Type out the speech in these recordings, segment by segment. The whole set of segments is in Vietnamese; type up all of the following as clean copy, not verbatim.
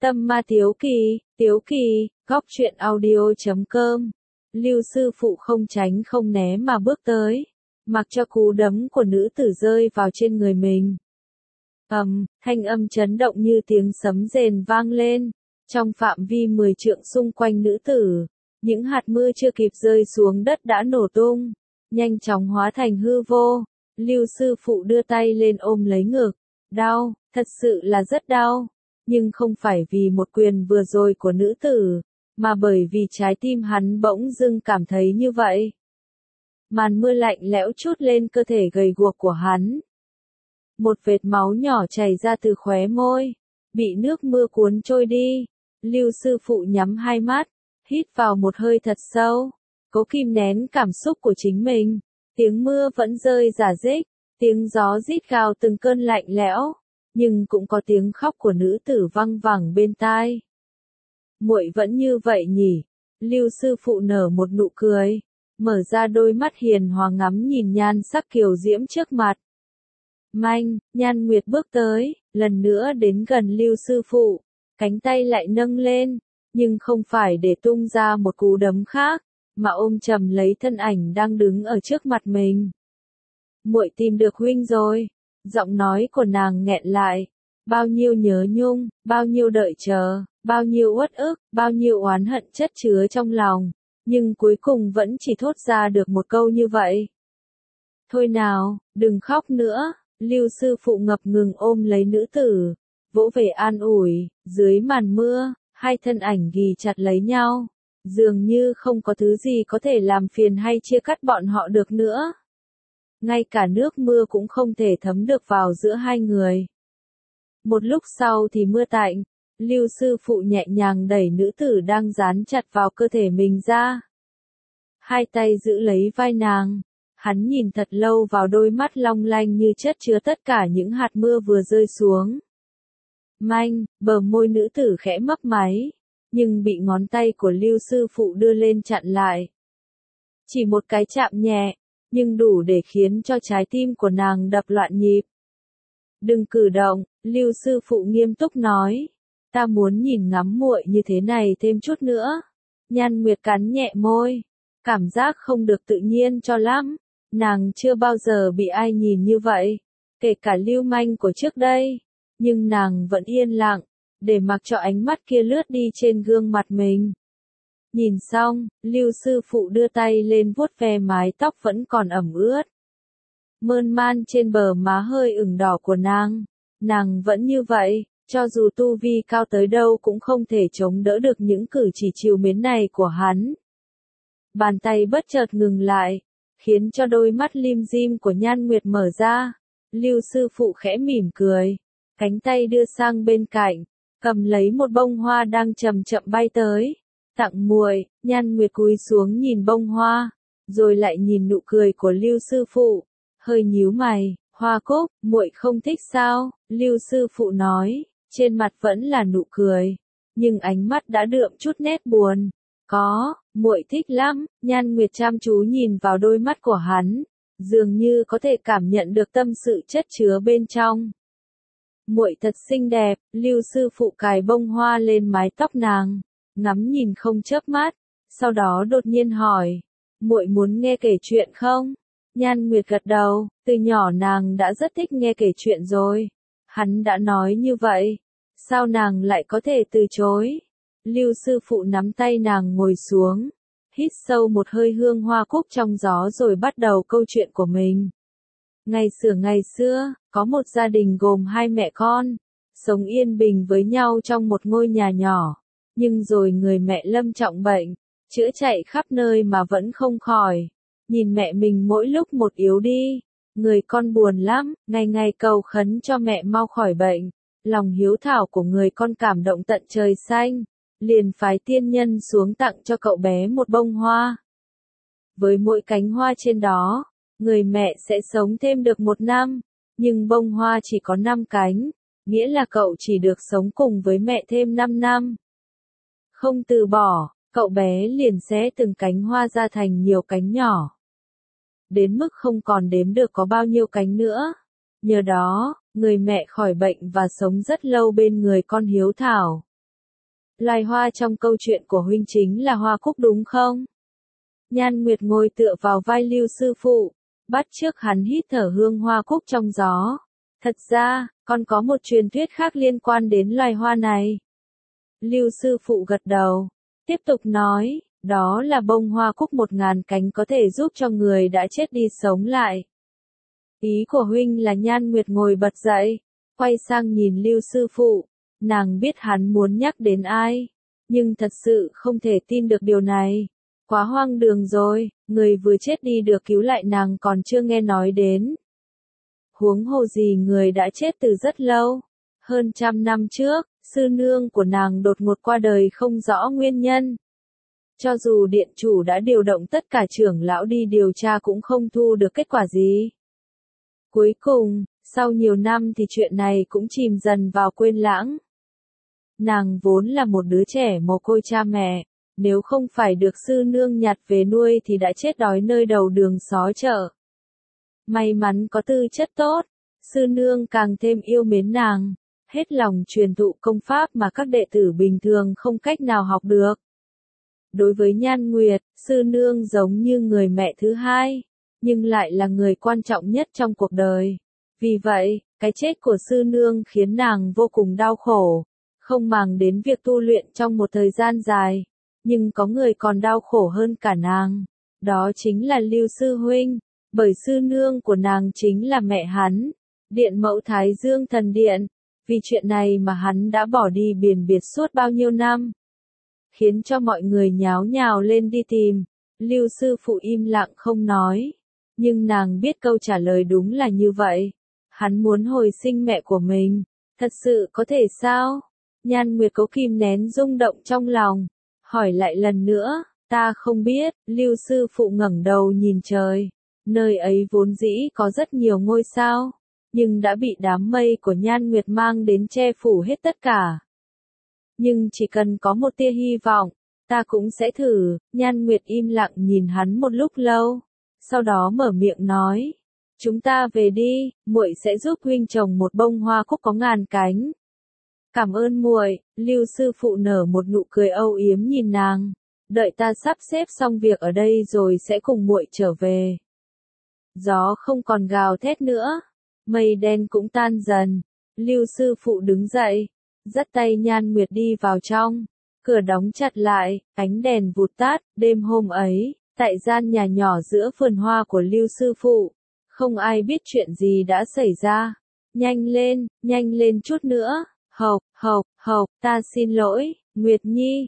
Tâm ma Tiếu Kỳ, góc truyện audio.com. Lưu sư phụ không tránh không né mà bước tới, mặc cho cú đấm của nữ tử rơi vào trên người mình. Thanh âm chấn động như tiếng sấm rền vang lên, trong phạm vi 10 trượng xung quanh nữ tử, những hạt mưa chưa kịp rơi xuống đất đã nổ tung, nhanh chóng hóa thành hư vô. Lưu sư phụ đưa tay lên ôm lấy ngực, đau, thật sự là rất đau, nhưng không phải vì một quyền vừa rồi của nữ tử, mà bởi vì trái tim hắn bỗng dưng cảm thấy như vậy. Màn mưa lạnh lẽo trút lên cơ thể gầy guộc của hắn. Một vệt máu nhỏ chảy ra từ khóe môi, bị nước mưa cuốn trôi đi. Lưu sư phụ nhắm hai mắt, hít vào một hơi thật sâu, cố kìm nén cảm xúc của chính mình. Tiếng mưa vẫn rơi rả rích, tiếng gió rít gào từng cơn lạnh lẽo, nhưng cũng có tiếng khóc của nữ tử văng vẳng bên tai. Muội vẫn như vậy nhỉ? Lưu sư phụ nở một nụ cười, mở ra đôi mắt hiền hòa ngắm nhìn nhan sắc kiều diễm trước mặt. Nhan Nguyệt bước tới, lần nữa đến gần Lưu sư phụ, cánh tay lại nâng lên, nhưng không phải để tung ra một cú đấm khác, mà ôm chầm lấy thân ảnh đang đứng ở trước mặt mình. Muội tìm được huynh rồi. Giọng nói của nàng nghẹn lại, bao nhiêu nhớ nhung, bao nhiêu đợi chờ, bao nhiêu uất ức, bao nhiêu oán hận chất chứa trong lòng, nhưng cuối cùng vẫn chỉ thốt ra được một câu như vậy. Thôi nào, đừng khóc nữa. Lưu sư phụ ngập ngừng ôm lấy nữ tử, vỗ về an ủi. Dưới màn mưa, hai thân ảnh ghì chặt lấy nhau, dường như không có thứ gì có thể làm phiền hay chia cắt bọn họ được nữa. Ngay cả nước mưa cũng không thể thấm được vào giữa hai người. Một lúc sau thì mưa tạnh, Lưu sư phụ nhẹ nhàng đẩy nữ tử đang dán chặt vào cơ thể mình ra. Hai tay giữ lấy vai nàng, hắn nhìn thật lâu vào đôi mắt long lanh như chất chứa tất cả những hạt mưa vừa rơi xuống. Bờ môi nữ tử khẽ mấp máy, nhưng bị ngón tay của Lưu sư phụ đưa lên chặn lại. Chỉ một cái chạm nhẹ, nhưng đủ để khiến cho trái tim của nàng đập loạn nhịp. Đừng cử động, Lưu sư phụ nghiêm túc nói. Ta muốn nhìn ngắm muội như thế này thêm chút nữa. Nhan Nguyệt cắn nhẹ môi, cảm giác không được tự nhiên cho lắm. Nàng chưa bao giờ bị ai nhìn như vậy, kể cả Lưu manh của trước đây. Nhưng nàng vẫn yên lặng, để mặc cho ánh mắt kia lướt đi trên gương mặt mình. Nhìn xong, Lưu sư phụ đưa tay lên vuốt ve mái tóc vẫn còn ẩm ướt, mơn man trên bờ má hơi ửng đỏ của nàng. Nàng vẫn như vậy, cho dù tu vi cao tới đâu cũng không thể chống đỡ được những cử chỉ trìu mến này của hắn. Bàn tay bất chợt ngừng lại, khiến cho đôi mắt lim dim của Nhan Nguyệt mở ra. Lưu sư phụ khẽ mỉm cười, cánh tay đưa sang bên cạnh, cầm lấy một bông hoa đang chậm chậm bay tới. Tặng muội. Nhan Nguyệt cúi xuống nhìn bông hoa, rồi lại nhìn nụ cười của Lưu sư phụ, hơi nhíu mày. Hoa cúc, muội không thích sao? Lưu sư phụ nói, trên mặt vẫn là nụ cười, nhưng ánh mắt đã đượm chút nét buồn. Có, muội thích lắm. Nhan Nguyệt chăm chú nhìn vào đôi mắt của hắn, dường như có thể cảm nhận được tâm sự chất chứa bên trong. Muội thật xinh đẹp. Lưu sư phụ cài bông hoa lên mái tóc nàng, ngắm nhìn không chớp mắt, sau đó đột nhiên hỏi, muội muốn nghe kể chuyện không? Nhan Nguyệt gật đầu, từ nhỏ nàng đã rất thích nghe kể chuyện rồi. Hắn đã nói như vậy, sao nàng lại có thể từ chối? Lưu sư phụ nắm tay nàng ngồi xuống, hít sâu một hơi hương hoa cúc trong gió rồi bắt đầu câu chuyện của mình. Ngày xưa, có một gia đình gồm hai mẹ con, sống yên bình với nhau trong một ngôi nhà nhỏ. Nhưng rồi người mẹ lâm trọng bệnh, chữa chạy khắp nơi mà vẫn không khỏi. Nhìn mẹ mình mỗi lúc một yếu đi, người con buồn lắm, ngày ngày cầu khấn cho mẹ mau khỏi bệnh. Lòng hiếu thảo của người con cảm động tận trời xanh, liền phái tiên nhân xuống tặng cho cậu bé một bông hoa. Với mỗi cánh hoa trên đó, người mẹ sẽ sống thêm được 1 năm, nhưng bông hoa chỉ có 5 cánh, nghĩa là cậu chỉ được sống cùng với mẹ thêm 5 năm. Không từ bỏ, cậu bé liền xé từng cánh hoa ra thành nhiều cánh nhỏ, đến mức không còn đếm được có bao nhiêu cánh nữa. Nhờ đó, người mẹ khỏi bệnh và sống rất lâu bên người con hiếu thảo. Loài hoa trong câu chuyện của huynh chính là hoa cúc đúng không? Nhan Nguyệt ngồi tựa vào vai Lưu sư phụ, bắt chước hắn hít thở hương hoa cúc trong gió. Thật ra, còn có một truyền thuyết khác liên quan đến loài hoa này. Lưu sư phụ gật đầu, tiếp tục nói, đó là bông hoa cúc 1000 cánh có thể giúp cho người đã chết đi sống lại. Ý của huynh là Nhan Nguyệt ngồi bật dậy, quay sang nhìn Lưu sư phụ, nàng biết hắn muốn nhắc đến ai, nhưng thật sự không thể tin được điều này. Quá hoang đường rồi, người vừa chết đi được cứu lại nàng còn chưa nghe nói đến. Huống hồ gì người đã chết từ rất lâu, hơn 100 năm trước, sư nương của nàng đột ngột qua đời không rõ nguyên nhân. Cho dù điện chủ đã điều động tất cả trưởng lão đi điều tra cũng không thu được kết quả gì. Cuối cùng, sau nhiều năm thì chuyện này cũng chìm dần vào quên lãng. Nàng vốn là một đứa trẻ mồ côi cha mẹ, nếu không phải được sư nương nhặt về nuôi thì đã chết đói nơi đầu đường xó chợ. May mắn có tư chất tốt, sư nương càng thêm yêu mến nàng, hết lòng truyền thụ công pháp mà các đệ tử bình thường không cách nào học được. Đối với Nhan Nguyệt, sư nương giống như người mẹ thứ hai, nhưng lại là người quan trọng nhất trong cuộc đời. Vì vậy, cái chết của sư nương khiến nàng vô cùng đau khổ, không màng đến việc tu luyện trong một thời gian dài. Nhưng có người còn đau khổ hơn cả nàng, đó chính là Lưu sư huynh, bởi sư nương của nàng chính là mẹ hắn, Điện Mẫu Thái Dương Thần Điện. Vì chuyện này mà hắn đã bỏ đi biển biệt suốt bao nhiêu năm, khiến cho mọi người nháo nhào lên đi tìm. Lưu sư phụ im lặng không nói, nhưng nàng biết câu trả lời đúng là như vậy. Hắn muốn hồi sinh mẹ của mình, thật sự có thể sao? Nhan Nguyệt cố kìm nén rung động trong lòng, hỏi lại lần nữa, ta không biết. Lưu sư phụ ngẩng đầu nhìn trời, nơi ấy vốn dĩ có rất nhiều ngôi sao, nhưng đã bị đám mây của Nhan Nguyệt mang đến che phủ hết tất cả. Nhưng chỉ cần có một tia hy vọng, ta cũng sẽ thử. Nhan Nguyệt im lặng nhìn hắn một lúc lâu, sau đó mở miệng nói, chúng ta về đi, muội sẽ giúp huynh trồng một bông hoa cúc có 1000 cánh. Cảm ơn muội. Lưu sư phụ nở một nụ cười âu yếm nhìn nàng, đợi ta sắp xếp xong việc ở đây rồi sẽ cùng muội trở về. Gió không còn gào thét nữa, mây đen cũng tan dần. Lưu sư phụ đứng dậy, dắt tay Nhan Nguyệt đi vào trong, cửa đóng chặt lại, ánh đèn vụt tắt. Đêm hôm ấy, tại gian nhà nhỏ giữa vườn hoa của Lưu sư phụ, không ai biết chuyện gì đã xảy ra. Nhanh lên chút nữa. Hộc, ta xin lỗi, Nguyệt Nhi.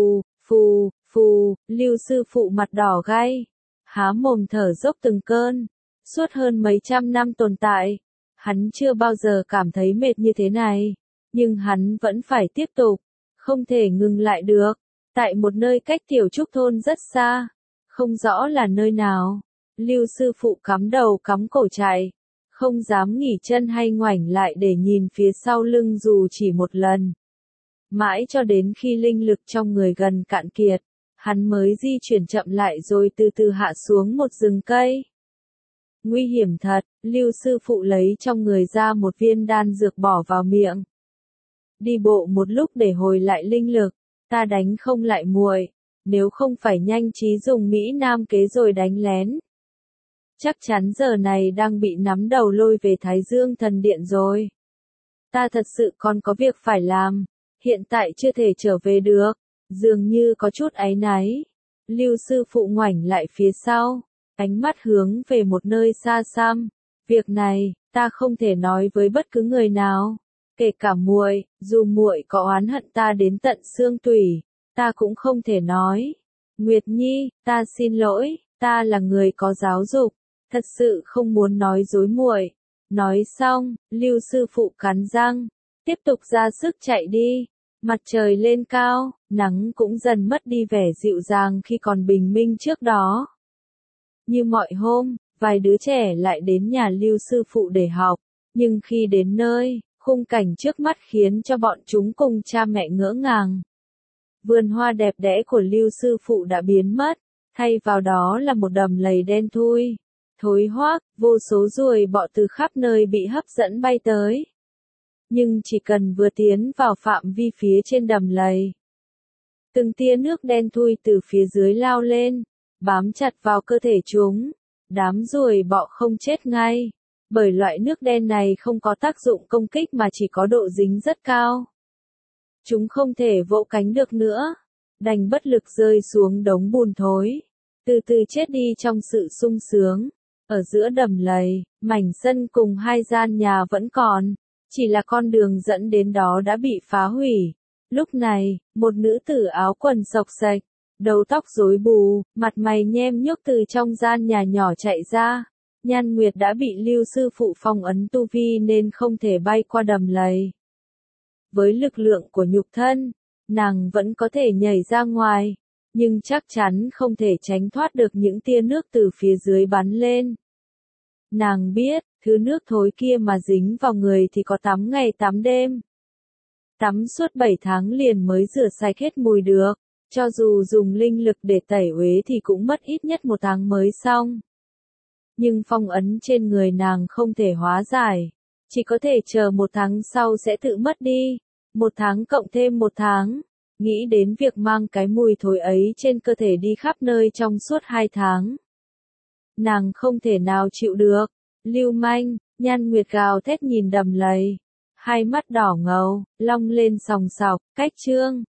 Phù, Lưu sư phụ mặt đỏ gay, há mồm thở dốc từng cơn. Suốt hơn mấy trăm năm tồn tại, hắn chưa bao giờ cảm thấy mệt như thế này, nhưng hắn vẫn phải tiếp tục, không thể ngừng lại được. Tại một nơi cách Tiểu Trúc thôn rất xa, không rõ là nơi nào, Lưu sư phụ cắm đầu cắm cổ chạy, không dám nghỉ chân hay ngoảnh lại để nhìn phía sau lưng dù chỉ một lần. Mãi cho đến khi linh lực trong người gần cạn kiệt, hắn mới di chuyển chậm lại rồi từ từ hạ xuống một rừng cây. Nguy hiểm thật. Lưu sư phụ lấy trong người ra một viên đan dược bỏ vào miệng. Đi bộ một lúc để hồi lại linh lực, ta đánh không lại muội, nếu không phải nhanh trí dùng Mỹ Nam kế rồi đánh lén. Chắc chắn giờ này đang bị nắm đầu lôi về Thái Dương Thần Điện rồi. Ta thật sự còn có việc phải làm, hiện tại chưa thể trở về được, dường như có chút áy náy. Lưu sư phụ ngoảnh lại phía sau, ánh mắt hướng về một nơi xa xăm. Việc này, ta không thể nói với bất cứ người nào, kể cả muội, dù muội có oán hận ta đến tận xương tủy, ta cũng không thể nói. Nguyệt Nhi, ta xin lỗi, ta là người có giáo dục, thật sự không muốn nói dối muội. Nói xong, Lưu sư phụ cắn răng, tiếp tục ra sức chạy đi. Mặt trời lên cao, nắng cũng dần mất đi vẻ dịu dàng khi còn bình minh trước đó. Như mọi hôm, vài đứa trẻ lại đến nhà Lưu sư phụ để học, nhưng khi đến nơi, khung cảnh trước mắt khiến cho bọn chúng cùng cha mẹ ngỡ ngàng. Vườn hoa đẹp đẽ của Lưu sư phụ đã biến mất, thay vào đó là một đầm lầy đen thui, thối hoác, vô số ruồi bọ từ khắp nơi bị hấp dẫn bay tới. Nhưng chỉ cần vừa tiến vào phạm vi phía trên đầm lầy, Từng tia nước đen thui từ phía dưới lao lên, bám chặt vào cơ thể chúng. Đám ruồi bọ không chết ngay, bởi loại nước đen này không có tác dụng công kích mà chỉ có độ dính rất cao. Chúng không thể vỗ cánh được nữa, đành bất lực rơi xuống đống bùn thối, từ từ chết đi trong sự sung sướng. Ở giữa đầm lầy, mảnh sân cùng hai gian nhà vẫn còn, chỉ là con đường dẫn đến đó đã bị phá hủy. Lúc này, một nữ tử áo quần xộc xệch, đầu tóc rối bù, mặt mày nhem nhuốc từ trong gian nhà nhỏ chạy ra. Nhan Nguyệt đã bị Lưu sư phụ phong ấn tu vi nên không thể bay qua đầm lầy. Với lực lượng của nhục thân, nàng vẫn có thể nhảy ra ngoài, nhưng chắc chắn không thể tránh thoát được những tia nước từ phía dưới bắn lên. Nàng biết, thứ nước thối kia mà dính vào người thì có tắm ngày tắm đêm. Tắm suốt 7 tháng liền mới rửa sạch hết mùi được, cho dù dùng linh lực để tẩy uế thì cũng mất ít nhất 1 tháng mới xong. Nhưng phong ấn trên người nàng không thể hóa giải, chỉ có thể chờ 1 tháng sau sẽ tự mất đi. 1 tháng cộng thêm 1 tháng, nghĩ đến việc mang cái mùi thối ấy trên cơ thể đi khắp nơi trong suốt 2 tháng. Nàng không thể nào chịu được. Lưu manh, Nhan Nguyệt gào thét nhìn đầm lầy, hai mắt đỏ ngầu, long lên sòng sọc. Cách chương